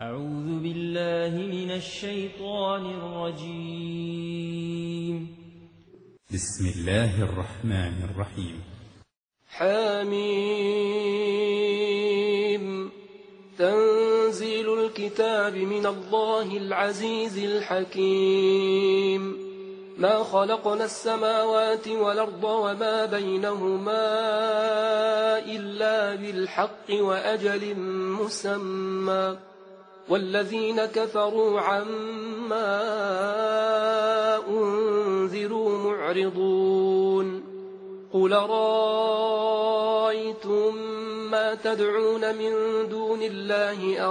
أعوذ بالله من الشيطان الرجيم. بسم الله الرحمن الرحيم. حميم. تنزيل الكتاب من الله العزيز الحكيم. ما خلقنا السماوات والأرض وما بينهما إلا بالحق وأجل مسمى، والذين كفروا عما أنذروا معرضون. قل رأيتم ما تدعون من دون الله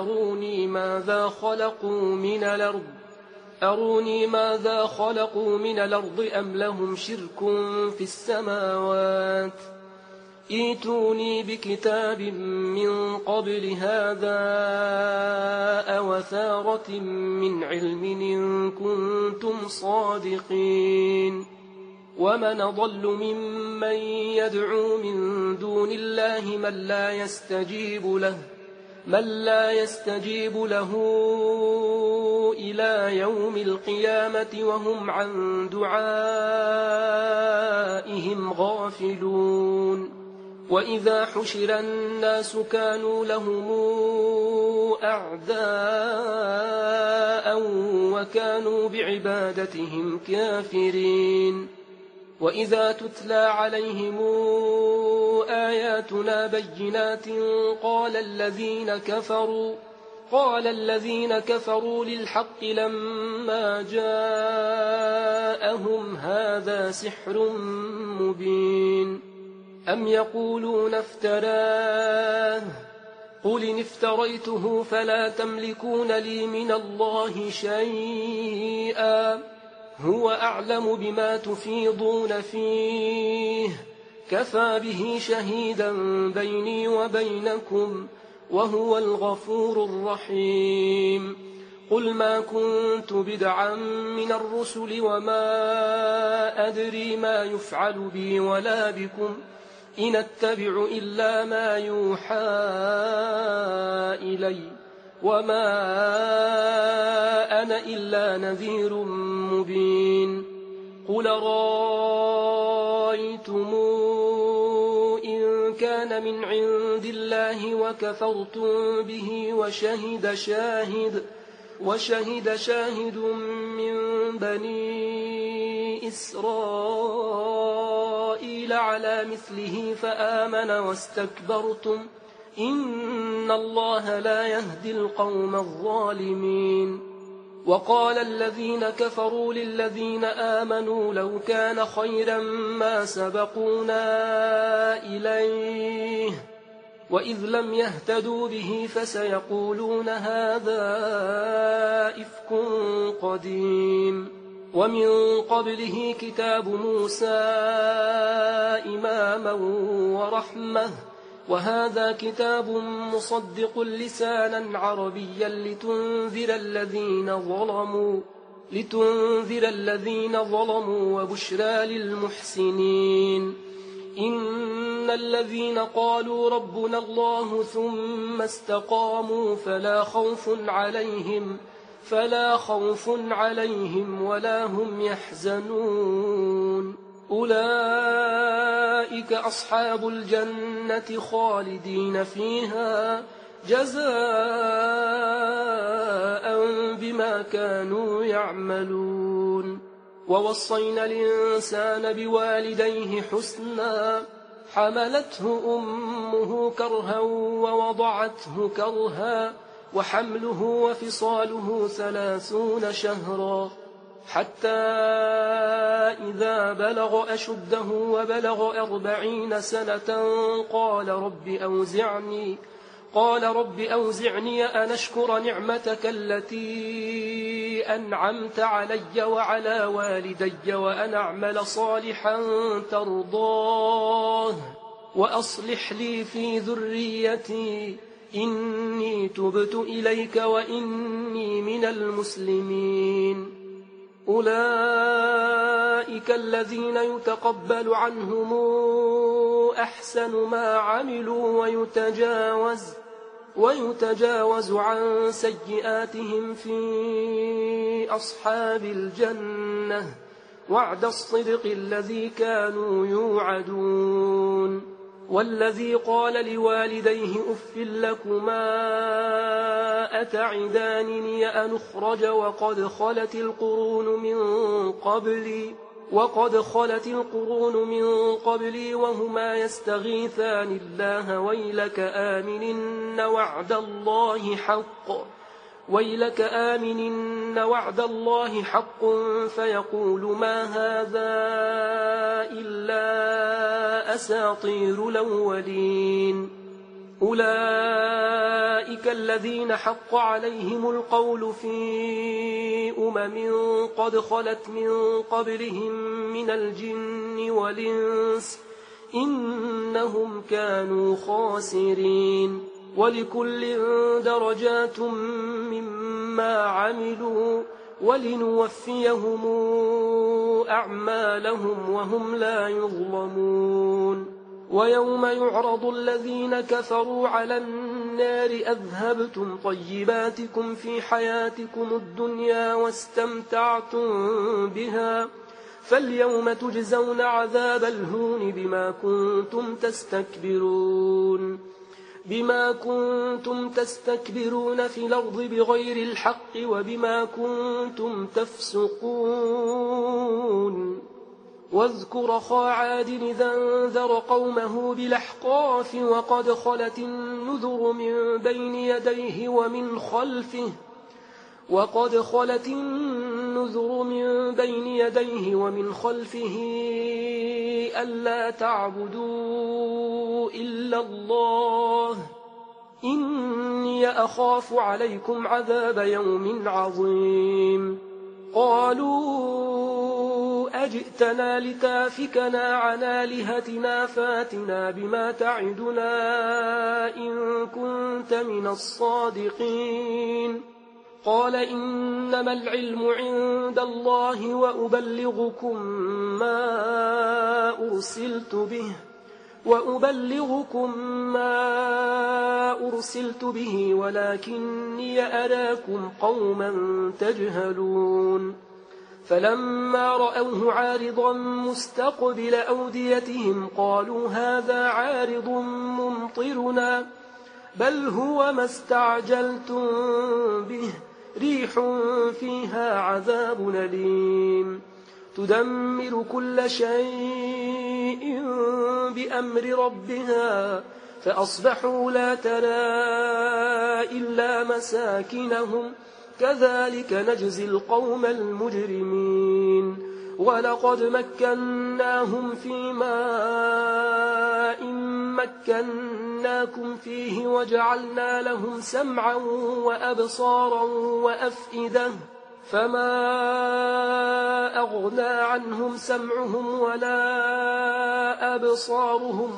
أروني ماذا خلقوا من الأرض أم لهم شرك في السماوات. ائتوني بكتاب من قبل هذا أو أثارة من علم إن كنتم صادقين. ومن أضل ممن يدعو من دون الله من لا يستجيب له إلى يوم القيامة وهم عن دعائهم غافلون. وإذا حشر الناس كانوا لهم أعداء وكانوا بعبادتهم كافرين. وإذا تتلى عليهم آياتنا بينات قال الذين كفروا للحق لما جاءهم هذا سحر مبين. أم يقولون افتراه قل إن افتريته فلا تملكون لي من الله شيئا هو أعلم بما تفيضون فيه كفى به شهيدا بيني وبينكم وهو الغفور الرحيم. قل ما كنت بدعا من الرسل وما أدري ما يفعل بي ولا بكم إن أتبع إلا ما يوحى إلي وما أنا إلا نذير مبين. قل رأيتم إن كان من عند الله وكفرتم به وشهد شاهد من بني إسرائيل على مثله فآمن واستكبرتم إن الله لا يهدي القوم الظالمين. وقال الذين كفروا للذين آمنوا لو كان خيرا ما سبقونا إليه وإذ لم يهتدوا به فسيقولون هذا إفك قديم. ومن قبله كتاب موسى إماما ورحمة وهذا كتاب مصدق لسانا عربيا لتنذر الذين ظلموا وبشرى للمحسنين. إن الذين قالوا ربنا الله ثم استقاموا فلا خوف عليهم ولا هم يحزنون. أولئك أصحاب الجنة خالدين فيها جزاء بما كانوا يعملون. ووصينا الإنسان بوالديه حسنا حملته أمه كرها ووضعته كرها وحمله وفصاله 30 شهرا حتى إذا بلغ أشده وبلغ 40 سنة قال رب أوزعني أن أشكر نعمتك التي أنعمت علي وعلى والدي وأن أعمل صالحا ترضاه وأصلح لي في ذريتي إني تبت إليك وإني من المسلمين. أولئك الذين يتقبل عنهم أحسن ما عملوا ويتجاوز عن سيئاتهم في أصحاب الجنة وعد الصدق الذي كانوا يوعدون. والذي قال لوالديه أف لكما أتعدانني أن أخرج وقد خلت القرون من قبلي وهما يستغيثان الله ويلك آمن وعد الله حق فيقول ما هذا إلا أساطير الأولين. أولئك الذين حق عليهم القول في قد خلت من قبلهم من الجن والإنس إنهم كانوا خاسرين. ولكل درجات مما عملوا ولنوفيهم أعمالهم وهم لا يظلمون. ويوم يعرض الذين كفروا على النار أذهبتم طيباتكم في حياتكم الدنيا واستمتعتم بها فاليوم تجزون عذاب الهون بما كنتم تستكبرون في الأرض بغير الحق وبما كنتم تفسقون. واذكر أخا عاد إذا أنذر قومه بالأحقاف وقد خلت النذر من بين يديه ومن خلفه ألا تعبدوا إلا الله إني أخاف عليكم عذاب يوم عظيم. قالوا أجئتنا لتافكنا عن آلهتنا فاتنا بما تعدنا إن كنت من الصادقين. قال إنما العلم عند الله وأبلغكم ما أرسلت به ولكني أراكم قوما تجهلون. فلما رأوه عارضا مستقبل أوديتهم قالوا هذا عارض ممطرنا بل هو ما استعجلتم به ريح فيها عذاب أليم تدمر كل شيء بأمر ربها فأصبحوا لا ترى إلا مساكنهم كذلك نجزي القوم المجرمين. ولقد مكناهم في ماء مكناكم فيه وجعلنا لهم سمعا وأبصارا وأفئدة فما أغنى عنهم سمعهم ولا أبصارهم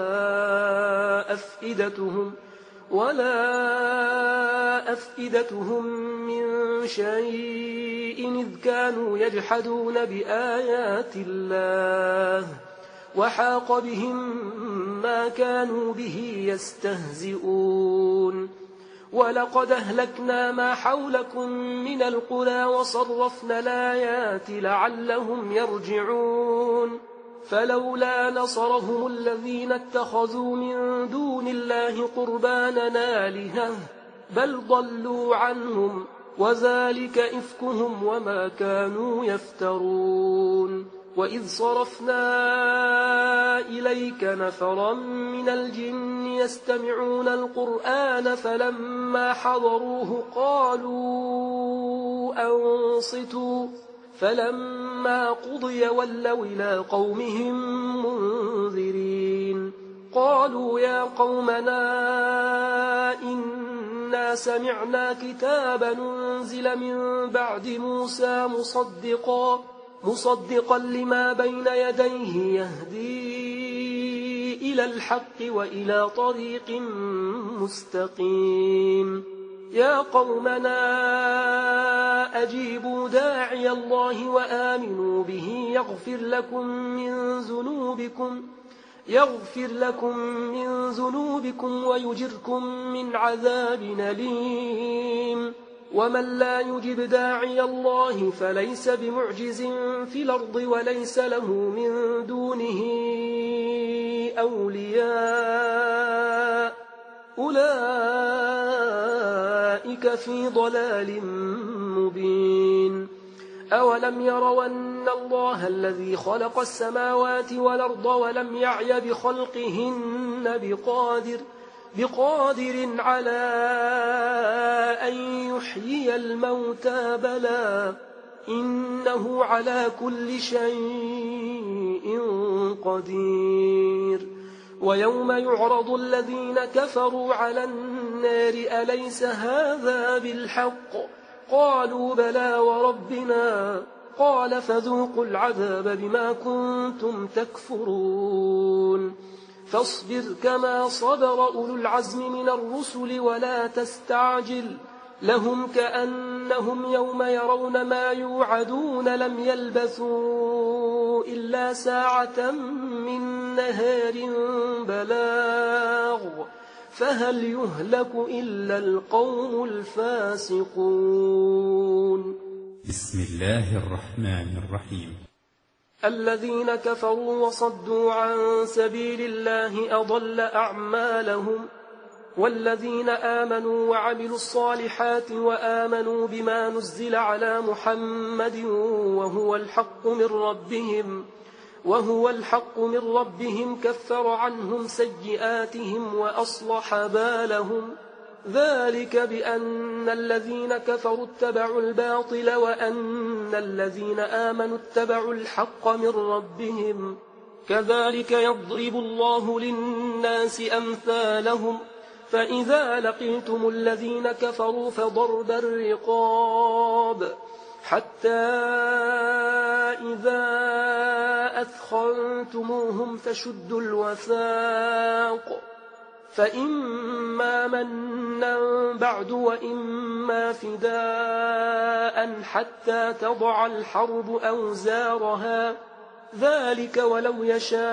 ولا أفئدتهم من شيء إذ كانوا يجحدون بآيات الله وحاق بهم ما كانوا به يستهزئون. ولقد أهلكنا ما حولكم من القرى وصرفنا الآيات لعلهم يرجعون. فلولا نصرهم الذين اتخذوا من دون الله قربانا آلهة بل ضلوا عنهم وذلك إفكهم وما كانوا يفترون. وإذ صرفنا إليك نفرا من الجن يستمعون القرآن فلما حضروه قالوا أنصتوا فلما قضي ولوا إلى قومهم منذرين. قالوا يا قومنا إنا سمعنا كتابا أنزل من بعد موسى مصدقا لما بين يديه يهدي إلى الحق وإلى طريق مستقيم. يا قومنا أجيبوا داعي الله وآمنوا به يغفر لكم من ذنوبكم يغفر لكم من ذنوبكم ويجركم من عذاب أليم. ومن لا يجب داعي الله فليس بمعجز في الأرض وليس له من دونه أولياء أولئك في ضلال مبين. أولم يروا أن الله الذي خلق السماوات والأرض ولم يعي بخلقهن بقادر على أن يحيي الموتى بلى إنه على كل شيء قدير. ويوم يعرض الذين كفروا على النار أليس هذا بالحق قالوا بلى وربنا قال فذوقوا العذاب بما كنتم تكفرون. فاصبر كما صبر أولو العزم من الرسل ولا تستعجل لهم كأنهم يوم يرون ما يوعدون لم يلبثوا إلا ساعة من نهار بلاغ فهل يهلك إلا القوم الفاسقون. بسم الله الرحمن الرحيم. الذين كفروا وصدوا عن سبيل الله أضل أعمالهم والذين آمنوا وعملوا الصالحات وآمنوا بما نزل على محمد وهو الحق من ربهم كفر عنهم سيئاتهم وأصلح بالهم ذلك بأن الذين كفروا اتبعوا الباطل وأن الذين آمنوا اتبعوا الحق من ربهم كذلك يضرب الله للناس أمثالهم فإذا لقيتم الذين كفروا فضرب الرقاب حتى إذا أثخنتموهم فشدوا الوثاق فإما منا بعد وإما فداء حتى تضع الحرب أوزارها ذلك ولو يشاء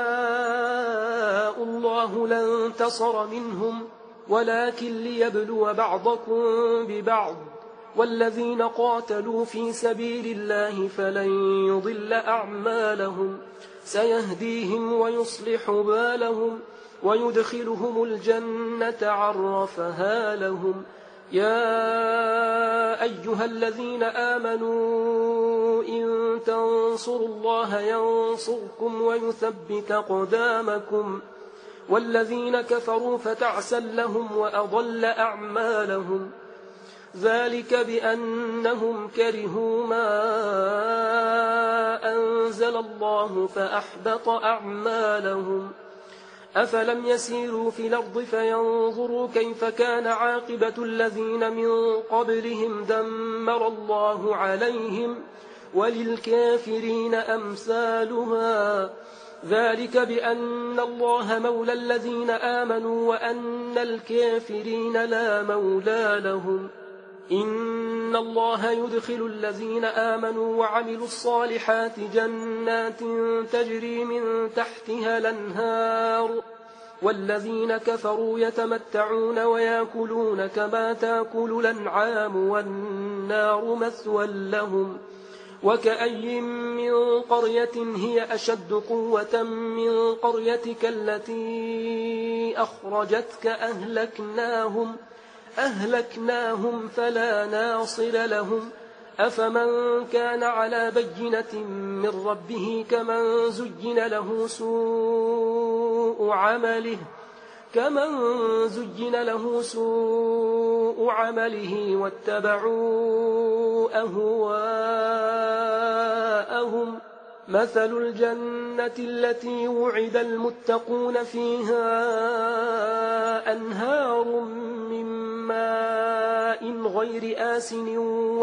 الله لانتصر منهم ولكن ليبلو بعضكم ببعض والذين قاتلوا في سبيل الله فلن يضل أعمالهم سيهديهم ويصلح بالهم ويدخلهم الجنة عرفها لهم. يا أيها الذين آمنوا إن تنصروا الله ينصركم ويثبت أقدامكم والذين كفروا فتعسا لهم وأضل أعمالهم ذلك بأنهم كرهوا ما أنزل الله فأحبط أعمالهم. أفلم يسيروا في الأرض فينظروا كيف كان عاقبة الذين من قبلهم دمر الله عليهم وللكافرين أمثالها ذلك بأن الله مولى الذين آمنوا وأن الكافرين لا مولى لهم. إن الله يدخل الذين آمنوا وعملوا الصالحات جنات تجري من تحتها الأنهار والذين كفروا يتمتعون ويأكلون كما تأكل الأنعام والنار مثوى لهم. وكأي من قرية هي أشد قوة من قريتك التي أخرجتك أهلكناهم فلا ناصر لهم. أفمن كان على بينة من ربه كمن زين له سوء عمله واتبعوا أهواءهم. مثل الجنة التي وعد المتقون فيها أنهار من ماء غير آسن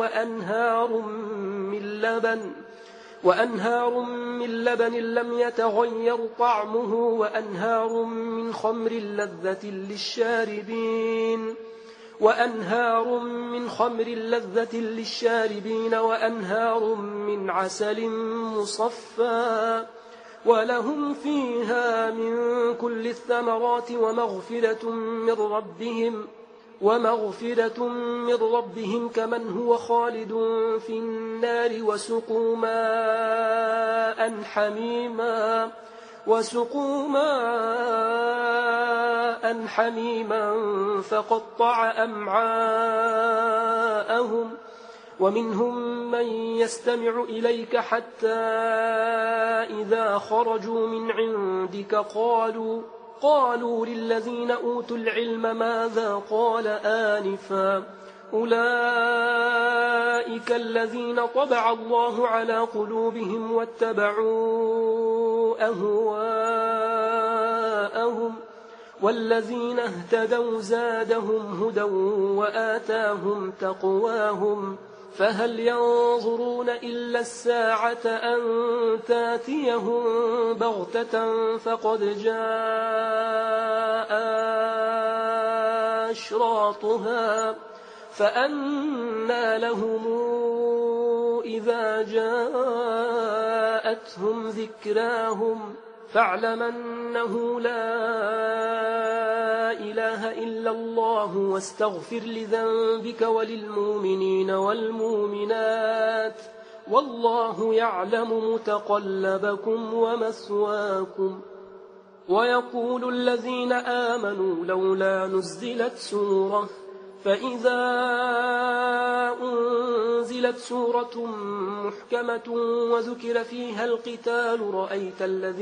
وأنهار من لبن لم يتغير طعمه وأنهار من خمر لذة للشاربين وأنهار من عسل مصفى ولهم فيها من كل الثمرات ومغفرة من ربهم كمن هو خالد في النار وسقوا ماء حميما فقطع أمعاءهم ومنهم من يستمع إليك حتى إذا خرجوا من عندك قالوا للذين أوتوا العلم ماذا قال آنفا أولئك الذين طبع الله على قلوبهم واتبعوا أهواءهم والذين اهتدوا زادهم هدى وآتاهم تقواهم فهل ينظرون إلا الساعة أن تاتيهم بغتة فقد جاء أشراطها فأنى لهم إذا جاءتهم ذكراهم فاعلم أنه لا إله إلا الله واستغفر لذنبك وللمؤمنين والمؤمنات والله يعلم متقلبكم ومثواكم. ويقول الذين آمنوا لولا نزلت سورة فإذا أنزلت سورة محكمة وذكر فيها القتال رأيت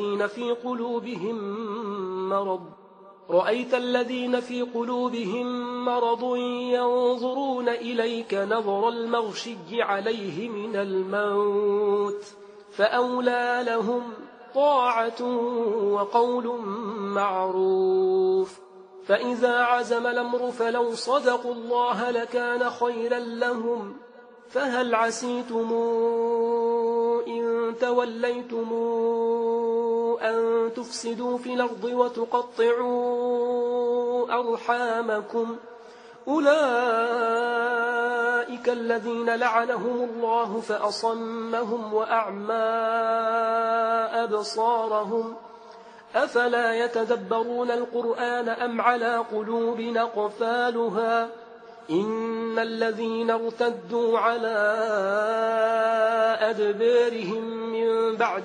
الذين في قلوبهم مرض ينظرون إليك نظر المغشي عليه من الموت فأولى لهم طاعة وقول معروف. فإذا عزم الأمر فلو صدقوا الله لكان خيرا لهم فهل عسيتم إن توليتم أن تفسدوا في الأرض وتقطعوا أرحامكم أولئك الذين لعنهم الله فأصمهم وأعمى أبصارهم أفلا يتدبرون القرآن أم على قلوب أقفالها إن الذين ارتدوا على أدبارهم من بعد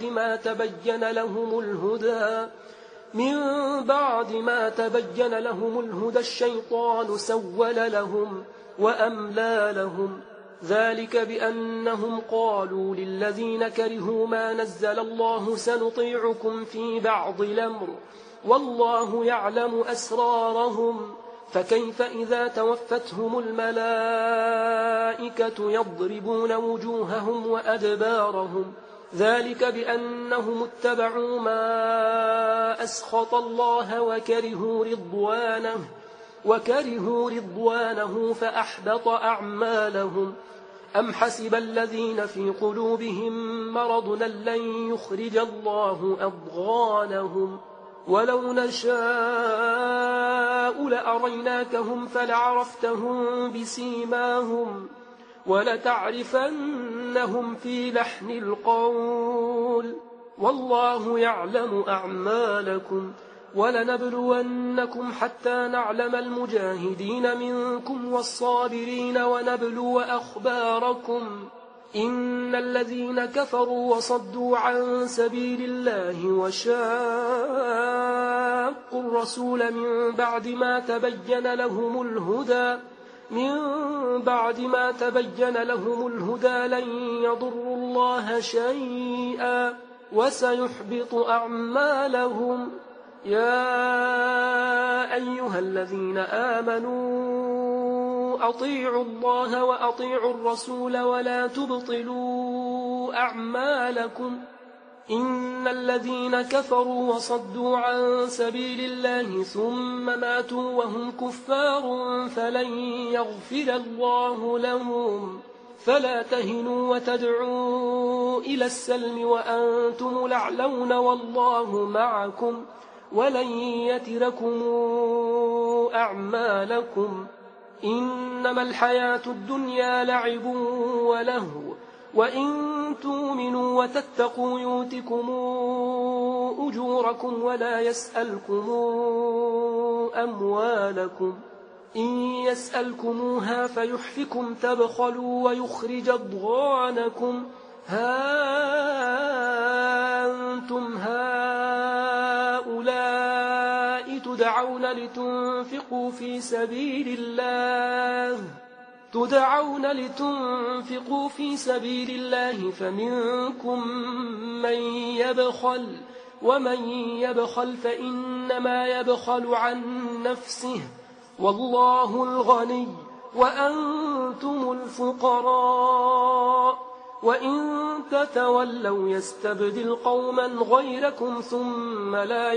ما تبين لهم الهدى الشيطان سول لهم وأملى لهم ذلك بأنهم قالوا للذين كرهوا ما نزل الله سنطيعكم في بعض الأمر والله يعلم أسرارهم فكيف إذا توفتهم الملائكة يضربون وجوههم وأدبارهم ذلك بأنهم اتبعوا ما أسخط الله وكرهوا رضوانه فأحبط أعمالهم أم حسب الذين في قلوبهم مرض لن يخرج الله أضغانهم ولو نشاء لأريناكهم فلعرفتهم بسيماهم ولتعرفنهم في لحن القول والله يعلم أعمالكم ولنبلونكم حتى نعلم المجاهدين منكم والصابرين ونبلو أخباركم إن الذين كفروا وصدوا عن سبيل الله وشاقوا الرسول من بعد ما تبين لهم الهدى لن يضروا الله شيئا وسيحبط أعمالهم يا أيها الذين آمنوا أطيعوا الله وأطيعوا الرسول ولا تبطلوا أعمالكم إن الذين كفروا وصدوا عن سبيل الله ثم ماتوا وهم كفار فلن يغفر الله لهم فلا تهنوا وتدعوا إلى السلم وأنتم الأعلون والله معكم ولن يتركم أعمالكم إنما الحياة الدنيا لعب ولهو وإن تؤمنوا وتتقوا يؤتكم أجوركم ولا يسألكم أموالكم إن يسألكموها فيحفكم تبخلوا ويخرج أضغانكم ها أنتم هؤلاء تدعون لتنفقوا في سبيل الله فمنكم من يبخل ومن يبخل فإنما يبخل عن نفسه والله الغني وأنتم الفقراء وإن تتولوا يستبدل قوما غيركم ثم لا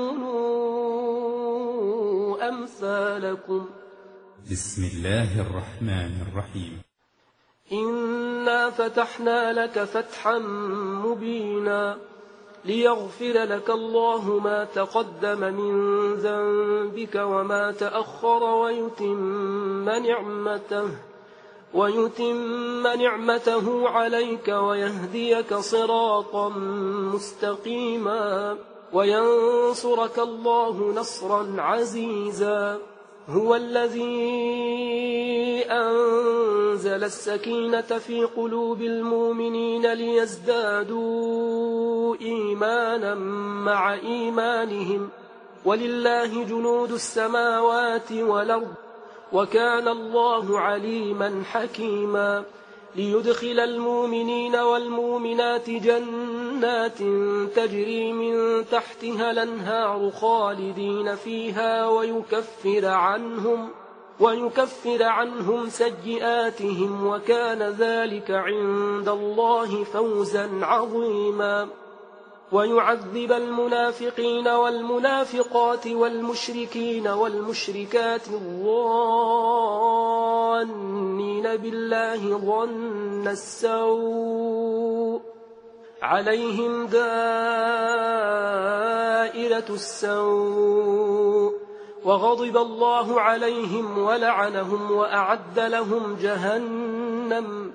يكونوا أمثالكم. بسم الله الرحمن الرحيم. إنا فتحنا لك فتحا مبينا ليغفر لك الله ما تقدم من ذنبك وما تأخر ويتم نعمته عليك ويهديك صراطا مستقيما وينصرك الله نصرا عزيزا. هو الذي أنزل السكينة في قلوب المؤمنين ليزدادوا إيمانا مع إيمانهم ولله جنود السماوات والأرض وكان الله عليما حكيما. ليدخل المؤمنين والمؤمنات جنات تجري من تحتها الأنهار خالدين فيها ويكفر عنهم سيئاتهم وكان ذلك عند الله فوزا عظيما. ويعذب المنافقين والمنافقات والمشركين والمشركات الظانين بالله ظن السوء عليهم دائرة السوء وغضب الله عليهم ولعنهم وأعد لهم جهنم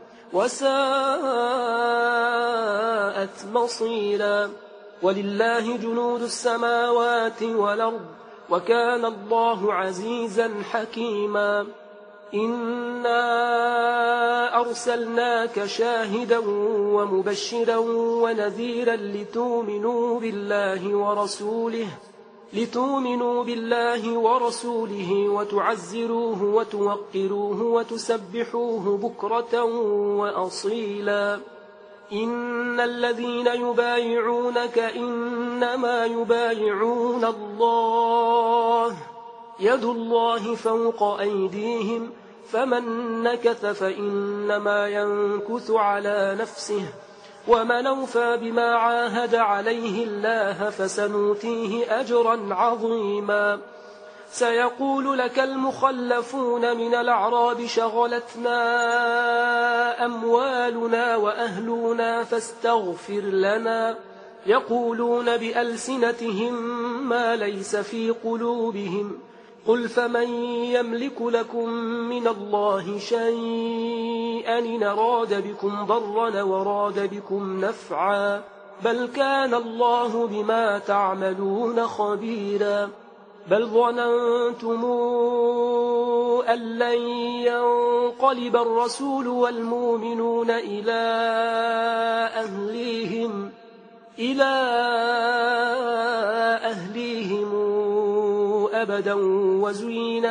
وساءت مصيرا. ولله جنود السماوات والأرض وكان الله عزيزا حكيما. إنا أرسلناك شاهدا ومبشرا ونذيرا لتؤمنوا بالله ورسوله وتعزروه وتوقروه وتسبحوه بكرة وأصيلا. إن الذين يبايعونك إنما يبايعون الله يد الله فوق أيديهم فمن نكث فإنما ينكث على نفسه ومن أوفى بما عاهد عليه الله فسنؤتيه أجرا عظيما. سيقول لك المخلفون من الأعراب شغلتنا أموالنا وأهلنا فاستغفر لنا يقولون بألسنتهم ما ليس في قلوبهم قل فمن يملك لكم من الله شيئا إن أراد بكم ضرا وراد بكم نفعا بل كان الله بما تعملون خبيرا. بل ظننتم أن لن ينقلب الرسول والمؤمنون إلى أهليهم أبدا وزين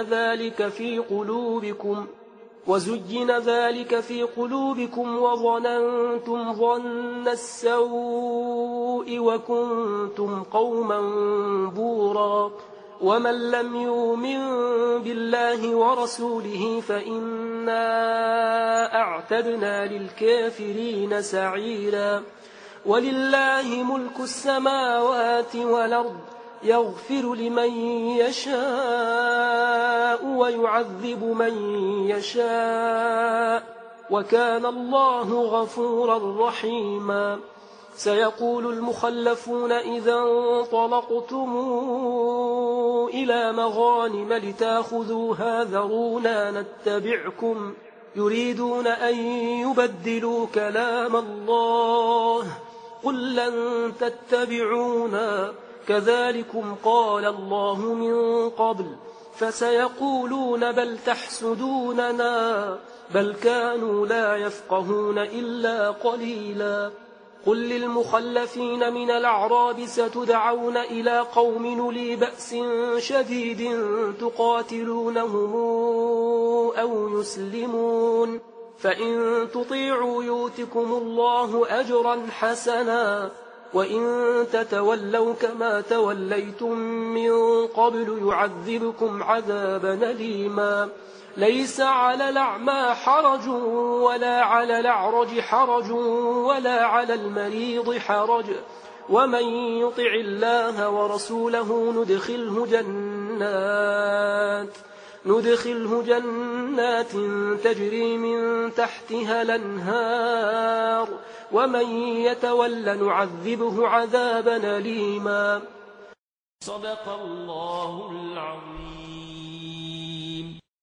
ذلك في قلوبكم وظننتم ظن السوء وكنتم قوما بورا. ومن لم يؤمن بالله ورسوله فإنا أعتدنا للكافرين سعيرا. ولله ملك السماوات والأرض يغفر لمن يشاء ويعذب من يشاء وكان الله غفورا رحيما. سيقول المخلفون إذا انطلقتم إلى مغانم لتأخذوها ذرونا يريدون أن يبدلوا كلام الله قل لن تتبعونا كذلكم قال الله من قبل فسيقولون بل تحسدوننا بل كانوا لا يفقهون إلا قليلا قل للمخلفين من الأعراب ستدعون إلى قوم أولي بأس شديد تقاتلونهم أو يسلمون فإن تطيعوا يؤتكم الله أجرا حسنا وإن تتولوا كما توليتم من قبل يعذبكم عذابا أليما ليس على الأعمى حرج ولا على الأعرج حرج ولا على المريض حرج ومن يطع الله ورسوله ندخله جنات تجري من تحتها الأنهار ومن يتول نعذبه عذابا أليما. صدق الله العظيم.